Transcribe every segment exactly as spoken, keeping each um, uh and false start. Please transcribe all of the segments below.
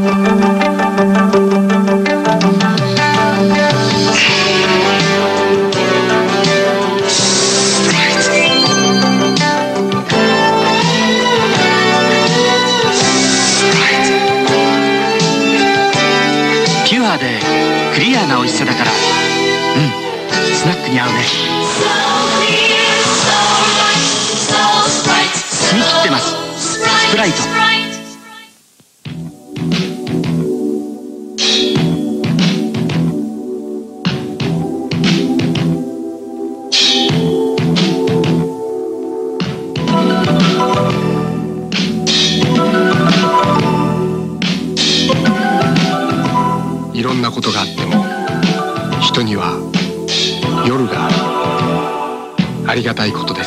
ピュアでクリアな美味しさだから、うん、スナックに合うね。澄み切ってます。スプライト。 いろんなことがあっても人には夜がある。ありがたいことです。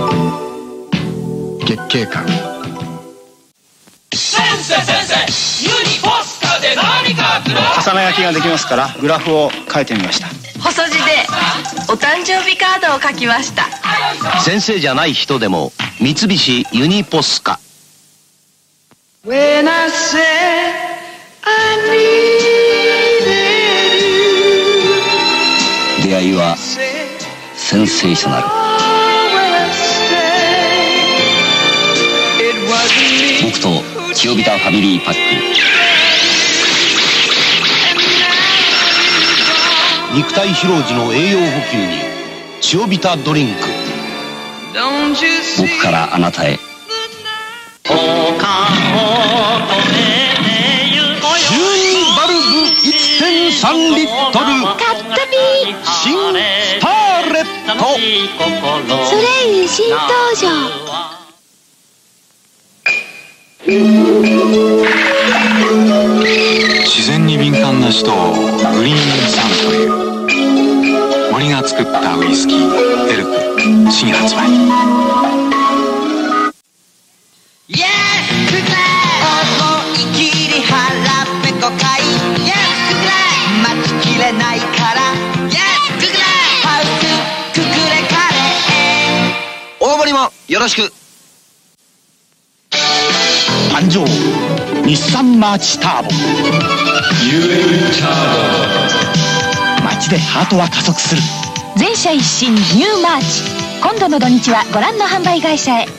月経感。 先生先生、ユニポスタで何か重ね書きができますからグラフを書いてみました。 細字でお誕生日カードを書きました。 先生じゃない人でも三菱ユニポスカ。 When I said I needed you 出会いはセンセーショナル。僕とチオビタファミリーパック。肉体疲労時の栄養補給にチオビタドリンク。僕からあなたへ。じゅうにバルブ いってんさん リットルカットビー新スターレット。 ソレイユ新登場。 自然に敏感な人をグリーンサンという。森が作ったウイスキーエルク新発売。 Yes, good night 思い切り腹ペコかい Yes, good night 待ちきれないから Yes, good night ハウスくくれカレー。 大森もよろしく。誕生日産マーチターボ。 ユーエル ターボ。街でハートは加速する。 全社一新ニューマーチ。今度の土日はご覧の販売会社へ。